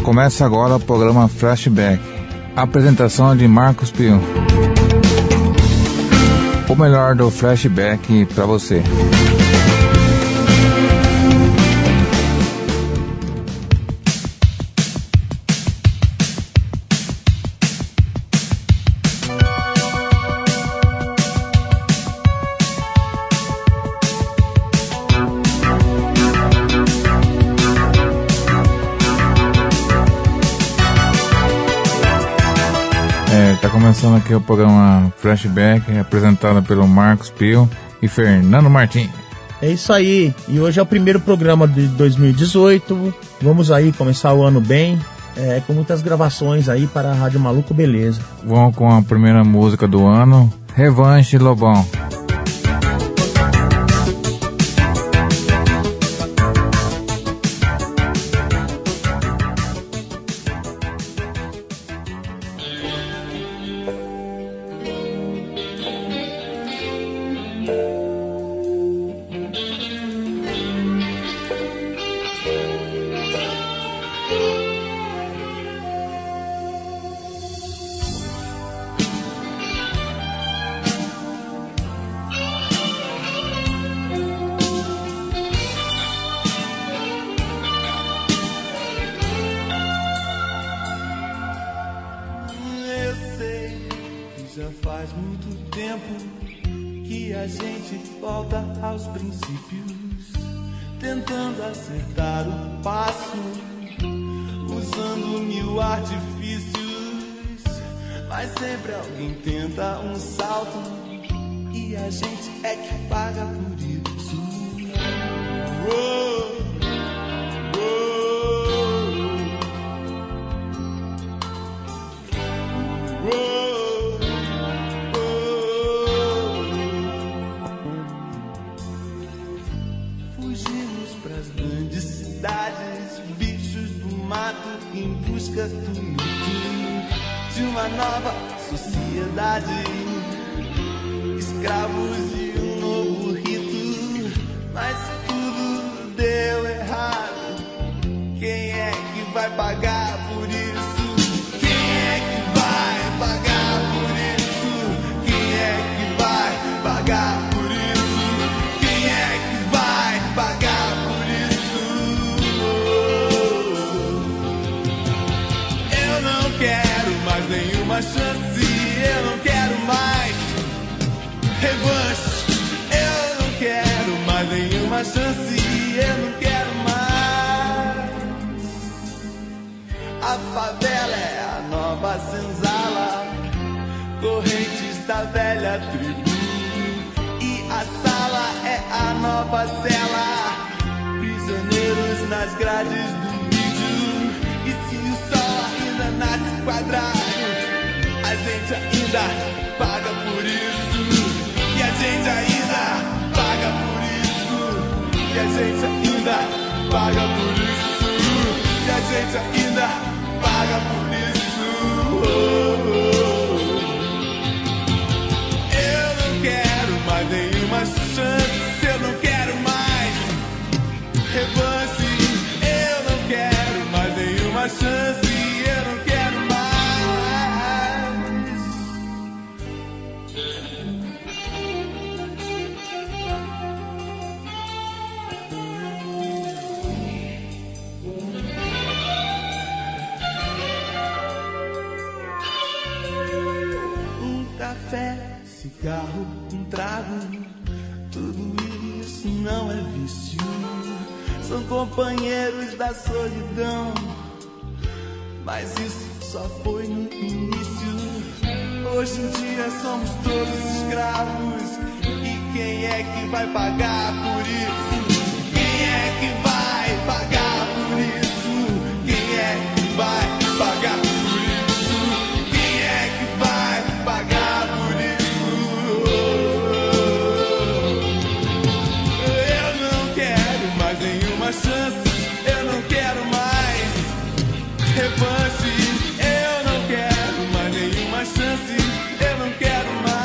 Começa agora o programa Flashback. Apresentação de Marcos Pio. O melhor do Flashback para você. Tá começando aqui o programa Flashback, apresentado pelo Marcos Pio e Fernando Martins. É isso aí, e hoje é o primeiro programa de 2018, vamos aí começar o ano bem, com muitas gravações aí para a Rádio Maluco Beleza. Vamos com a primeira música do ano, Revanche Lobão. Faz muito tempo que a gente volta aos princípios, tentando acertar o passo, usando mil artifícios, mas sempre alguém tenta um salto e a gente é que paga por isso. Oh. Do mito de uma nova sociedade, escravos de um novo rito, mas tudo deu errado. Quem é que vai pagar por isso? Quem é que vai pagar por isso? Quem é que vai pagar por isso? Quem é que vai pagar por isso? Eu não quero mais nenhuma chance, eu não quero mais revanche. Eu não quero mais nenhuma chance, eu não quero mais. A favela é a nova senzala, correntes da velha tribo, e a sala é a nova cela, prisioneiros nas grades do vídeo. E se o sol ainda nasce quadrado, a gente ainda paga por isso. E a gente ainda paga por isso. E a gente ainda paga por isso. E a gente ainda paga por isso. Eu não quero mais nenhuma chance, eu não quero mais revanche. Eu não quero mais nenhuma chance, eu não quero mais. Um café, cigarro, um trago, tudo isso não é vício. São companheiros da solidão, mas isso só foi no início. Hoje em dia somos todos escravos, e quem é que vai pagar por isso? Quem é que vai pagar por isso? Quem é que vai pagar por isso? Quem é que vai pagar por isso? Eu não quero mais nenhuma chance, eu não quero mais revanche. Eu não quero mais nenhuma chance, eu não quero mais.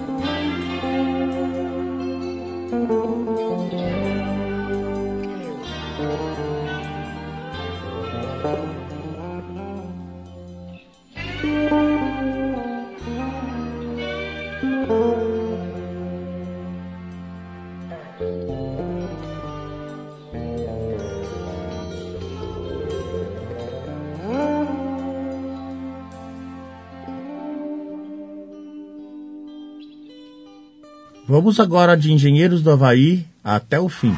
Vamos agora de Engenheiros do Havaí até o fim.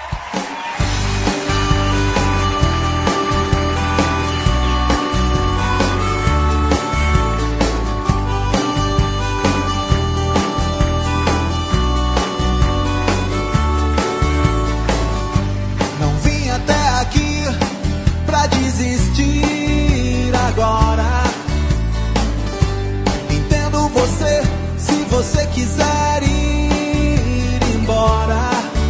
Não vim até aqui pra desistir agora. Entendo você, se você quiser ir embora.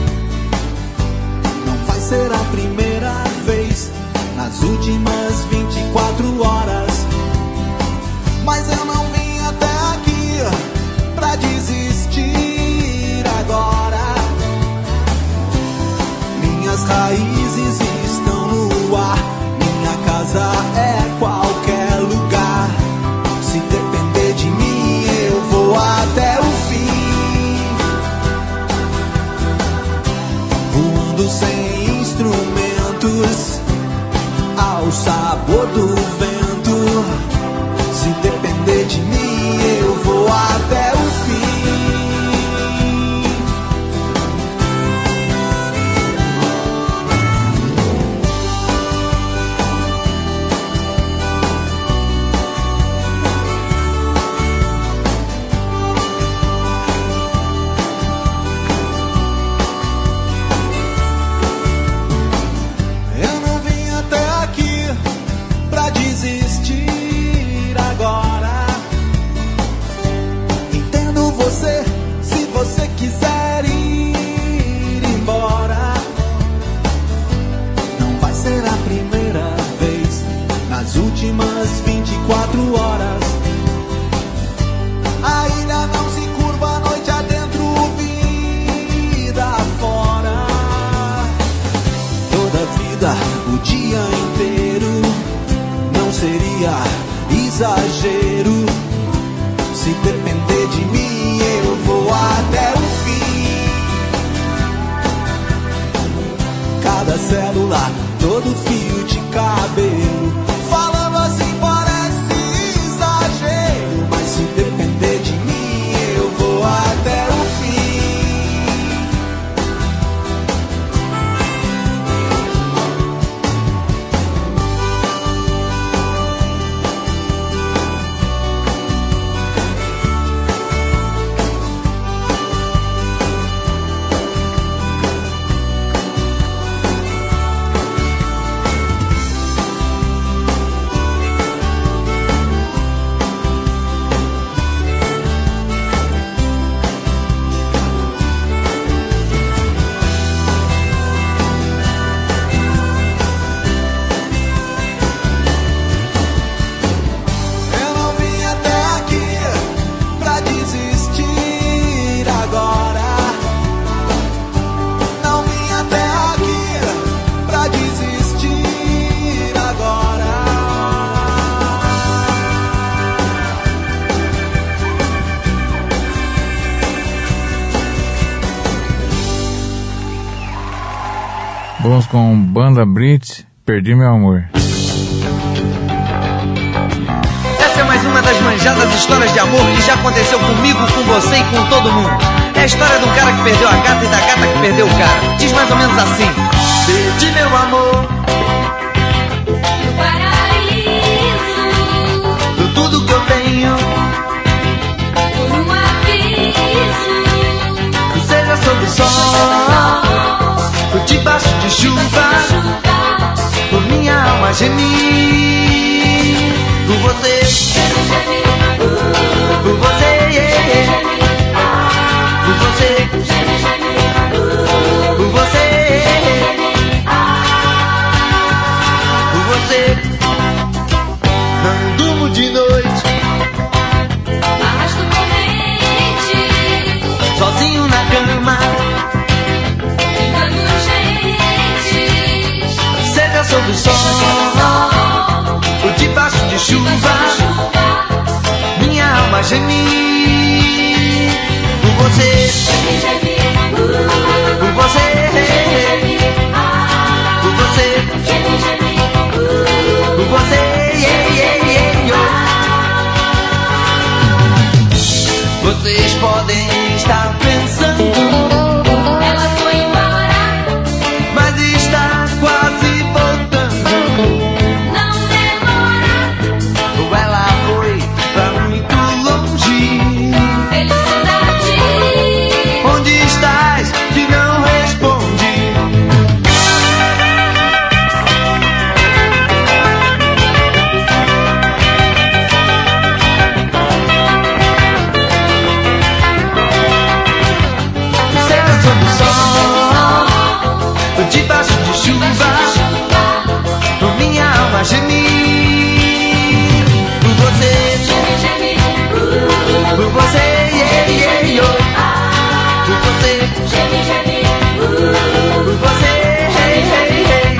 Não vai ser a primeira vez nas últimas 24 horas. Mas eu não vim até aqui pra desistir agora. Minhas raízes estão no ar. Minha casa é qualquer lugar. Se depender de mim, eu vou até o fim. Voando sem instrumentos, ao sabor do vento. Se depender de mim, eu vou até o fim. Desistir agora. Entendo você, se você quiser ir embora. Não vai ser a primeira vez nas últimas 24 horas. A ilha não se curva, noite adentro, vida fora. Toda vida, o dia inteiro, seria exagero. Se depender de mim, eu vou até o fim. Cada célula, todo fio de cabelo. Falando assim parece exagero, mas se depender de mim, eu vou até o fim. Vamos com Banda Brits, Perdi Meu Amor. Essa é mais uma das manjadas histórias de amor que já aconteceu comigo, com você e com todo mundo. É a história do cara que perdeu a gata e da gata que perdeu o cara. Diz mais ou menos assim: perdi meu amor no paraíso, por tudo que eu tenho, por um aviso, seja sob o sol, por debaixo de chuva, por minha alma gemir, por você, por você, yeah. Por você, por você, por você. Não durmo de noite, arrasto corrente, gemir por você, por você, por você, por você, yeah, yeah, yeah, yeah. Vocês podem estar pensando, Ela foi embora, mas está quase voltando. não demora. Ou ela foi pra muito longe. Felicidade, Onde estás que não responde? Cena sob o sol, debaixo de chuva, por minha alma gemir por você, por você, yeah, yeah, yeah. Por você, por você, hey, hey, hey.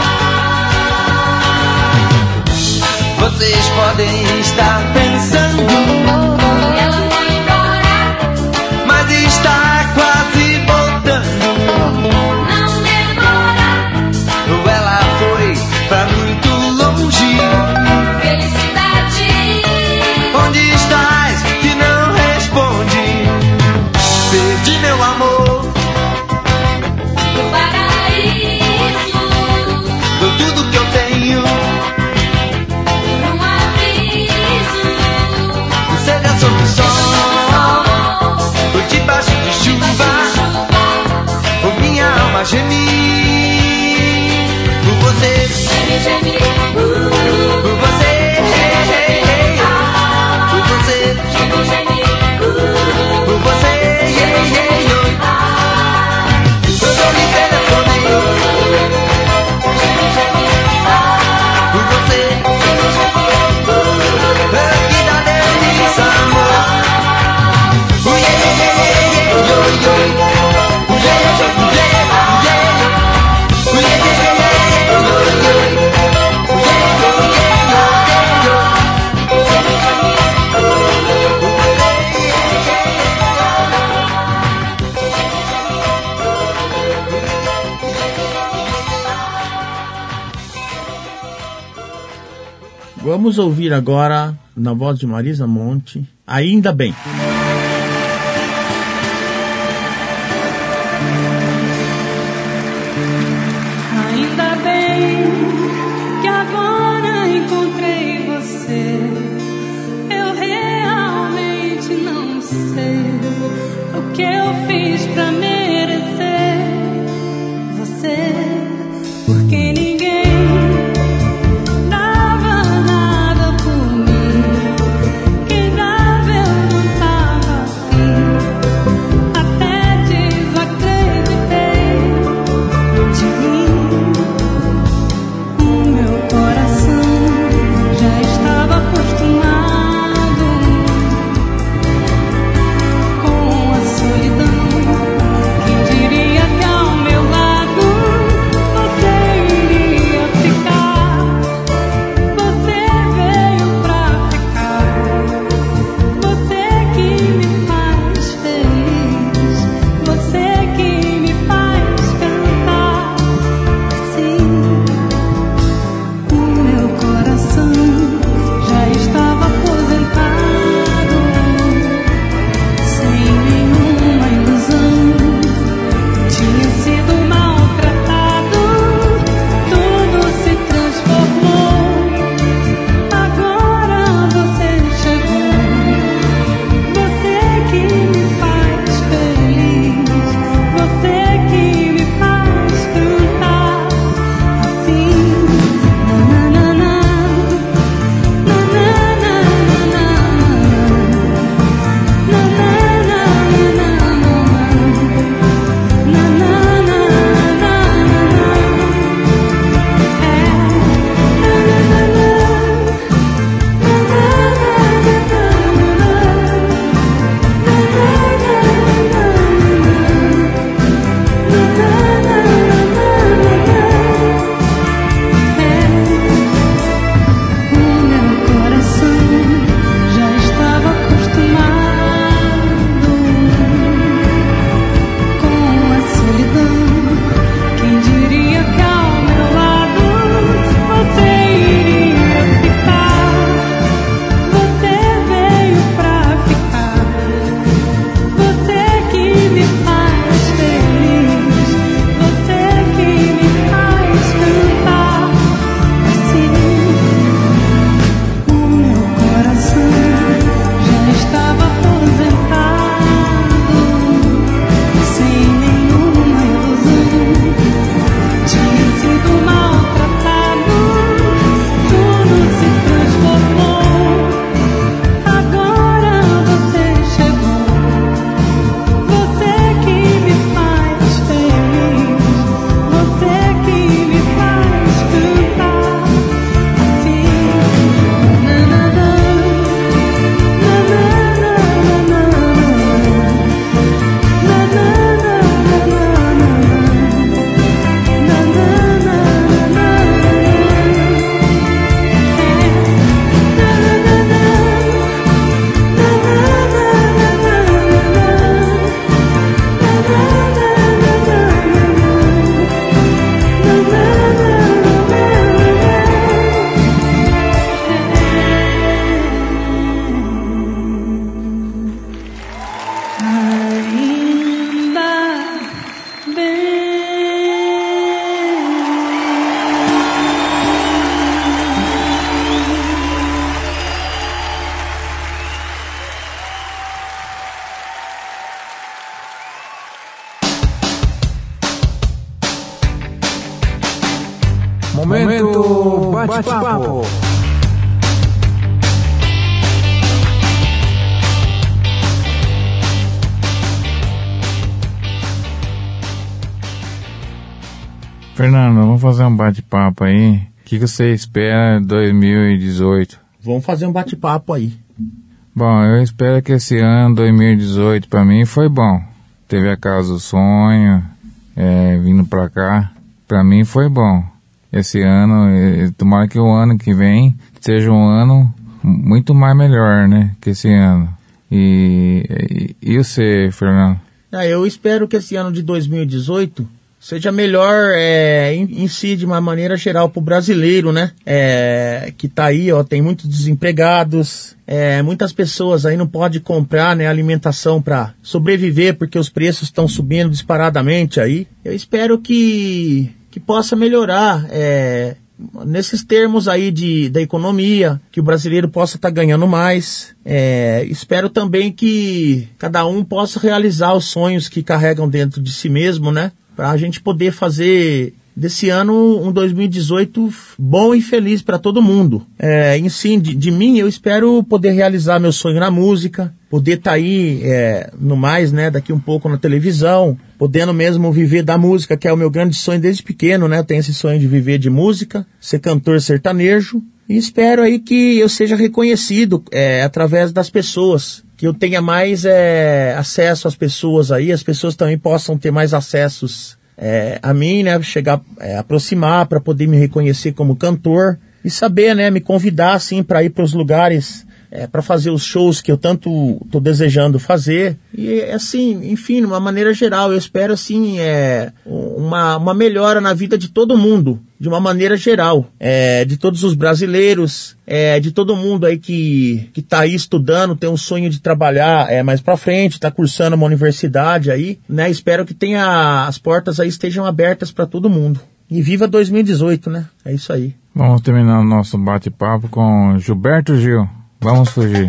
Vocês podem estar pensando, ela foi embora, mas está quase voltando. não demora. Ou ela foi pra muito longe. Felicidade, Onde estás que não responde? Perdi meu amor, no paraíso, dou tudo que eu tenho. por um aviso. Seja sob o sol, ou debaixo de chuva, por minha alma gemir por você, por você, hey, hey, hey. Por você, por você, yeah, yeah, yeah. Eu só me telefonei por você, aqui da delícia, amor. Yeah, yeah, yeah, yeah, yo, yo. Yeah, yeah, yeah, yeah. Yeah, yeah, yeah, yeah, yo, yo. Yeah, yo, yeah, yo, yeah, yo. Vamos ouvir agora, na voz de Marisa Monte, Ainda Bem. Ainda bem que agora encontrei você. Eu realmente não sei o que eu fiz pra merecer você, porque ninguém dava nada por mim. Quem dava eu não tava Momento bate-papo. Fernando, vamos fazer um bate-papo aí. O que você espera de 2018? Vamos fazer um bate-papo aí. Bom, eu espero que esse ano, 2018, pra mim foi bom. Teve a Casa do Sonho, vindo pra cá. Pra mim foi bom. Esse ano, tomara que o ano que vem seja um ano muito mais melhor, né, que esse ano. E você, Fernando? Eu espero que esse ano de 2018 seja melhor em si, de uma maneira geral, para o brasileiro, né? Que tá aí, ó, tem muitos desempregados, muitas pessoas aí não podem comprar, né, alimentação para sobreviver, porque os preços estão subindo disparadamente aí. Eu espero que possa melhorar nesses termos aí da economia, que o brasileiro possa estar ganhando mais. Espero também que cada um possa realizar os sonhos que carregam dentro de si mesmo, né? Para a gente poder fazer desse ano um 2018 bom e feliz para todo mundo. Em si, de mim, eu espero poder realizar meu sonho na música, poder estar aí no mais, né, daqui um pouco na televisão, podendo mesmo viver da música, que é o meu grande sonho desde pequeno, né? Eu tenho esse sonho de viver de música, ser cantor sertanejo, e espero aí que eu seja reconhecido através das pessoas, que eu tenha mais acesso às pessoas aí, as pessoas também possam ter mais acessos a mim, né? Chegar, aproximar para poder me reconhecer como cantor e saber, né, me convidar assim para ir para os lugares, para fazer os shows que eu tanto estou desejando fazer. E assim, enfim, de uma maneira geral, eu espero assim uma melhora na vida de todo mundo, de uma maneira geral, de todos os brasileiros, de todo mundo aí que está aí estudando, tem um sonho de trabalhar mais para frente, está cursando uma universidade aí, né? Espero que as portas aí estejam abertas para todo mundo. E viva 2018, né? É isso aí. Vamos terminar o nosso bate-papo com Gilberto Gil. Vamos fugir.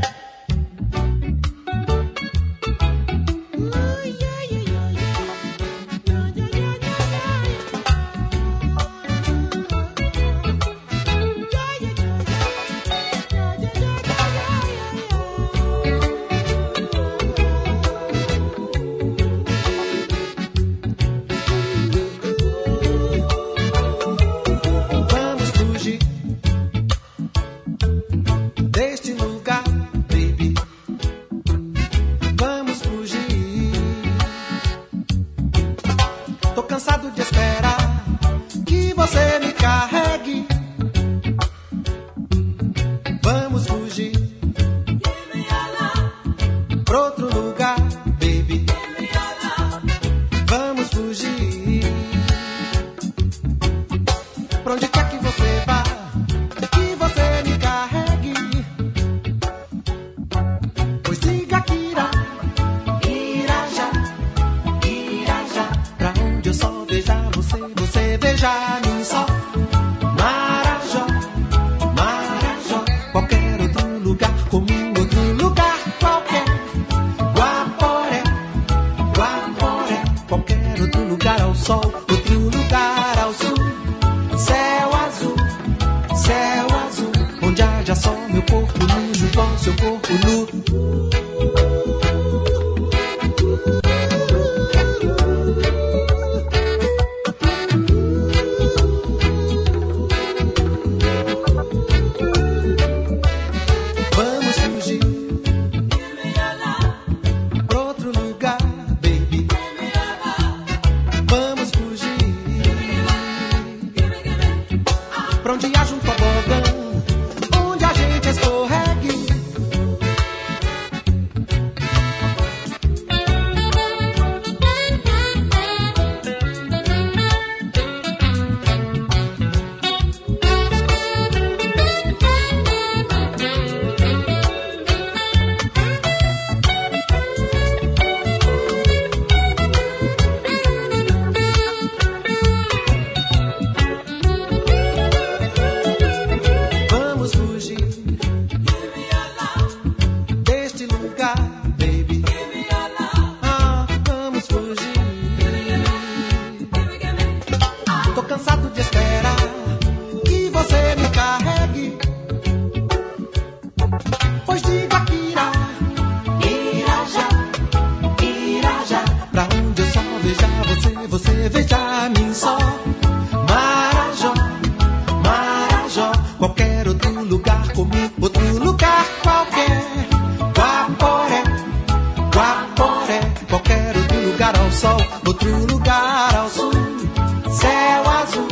você, veja a mim só. Marajó, Marajó, qualquer outro lugar comigo, outro lugar qualquer. Guaporé, Guaporé, qualquer outro lugar ao sol, outro lugar ao sul. Céu azul,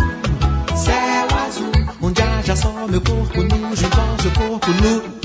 onde haja só meu corpo nu, junto ao seu corpo nu.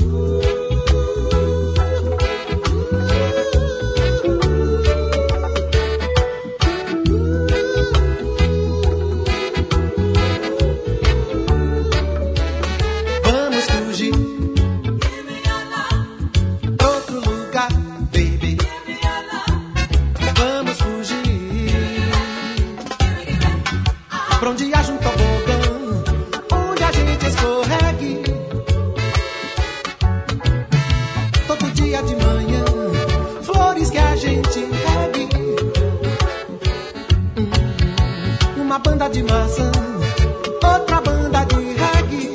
Uma banda de maçã, outra banda de reggae.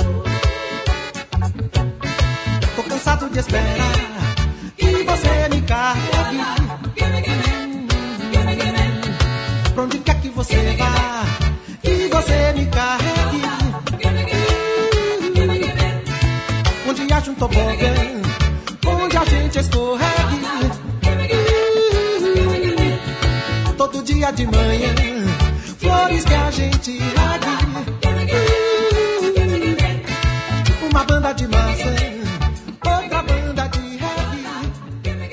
Tô cansado de esperar que você me carregue. Pra onde quer que você vá, que você me carregue. Onde haja um tobogã, onde a gente escorregue. Todo dia de manhã, flores que a gente regue. Uma banda de maçã, outra banda de reggae.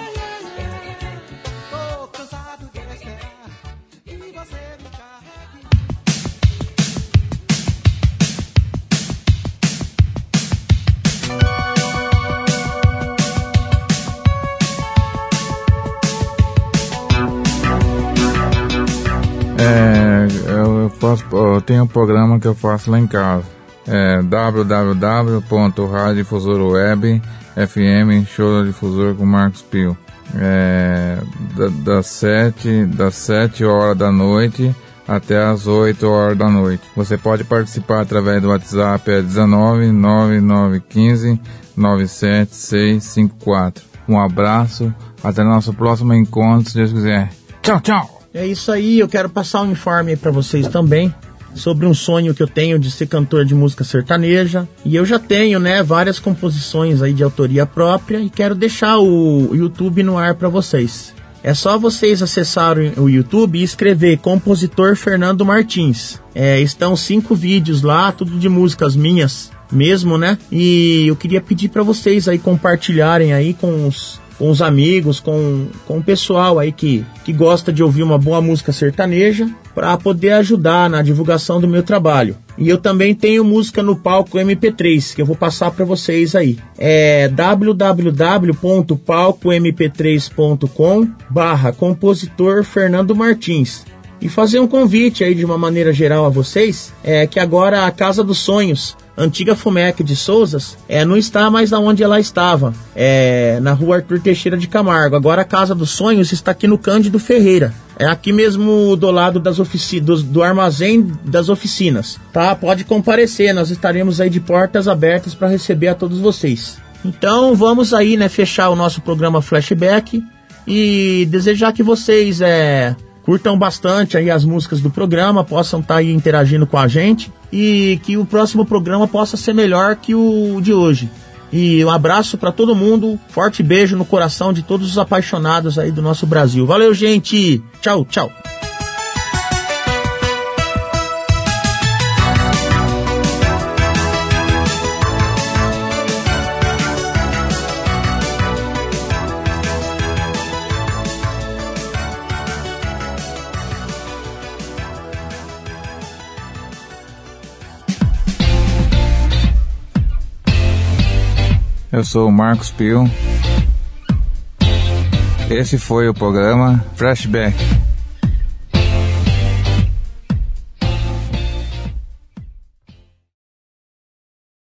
Tô cansado de esperar e você me carregue. Eu tenho um programa que eu faço lá em casa. É www.radiodifusorweb FM Show Difusor com Marcos Pio. Das 7 horas da noite até as 8 horas da noite. Você pode participar através do WhatsApp, é 19 9915 97654. Um abraço, até o nosso próximo encontro, se Deus quiser. Tchau, tchau! É isso aí, eu quero passar um informe aí pra vocês também sobre um sonho que eu tenho de ser cantor de música sertaneja. E eu já tenho, né, várias composições aí de autoria própria e quero deixar o YouTube no ar pra vocês. É só vocês acessarem o YouTube e escrever Compositor Fernando Martins. Estão 5 vídeos lá, tudo de músicas minhas mesmo, né? E eu queria pedir pra vocês aí compartilharem aí com os amigos, com o pessoal aí que gosta de ouvir uma boa música sertaneja, para poder ajudar na divulgação do meu trabalho. E eu também tenho música no palco MP3, que eu vou passar para vocês aí. É www.palcomp3.com/compositor Fernando Martins. E fazer um convite aí de uma maneira geral a vocês, que agora a Casa dos Sonhos, antiga FUMEC de Souzas, não está mais onde ela estava, na rua Arthur Teixeira de Camargo. Agora a Casa dos Sonhos está aqui no Cândido Ferreira, aqui mesmo do lado das do armazém das oficinas, tá? Pode comparecer, nós estaremos aí de portas abertas para receber a todos vocês. Então vamos aí, né, fechar o nosso programa Flashback e desejar que vocês curtam bastante aí as músicas do programa, possam estar aí interagindo com a gente e que o próximo programa possa ser melhor que o de hoje. E um abraço para todo mundo, forte beijo no coração de todos os apaixonados aí do nosso Brasil. Valeu, gente! Tchau, tchau! Eu sou o Marcos Pio. Esse foi o programa Flashback.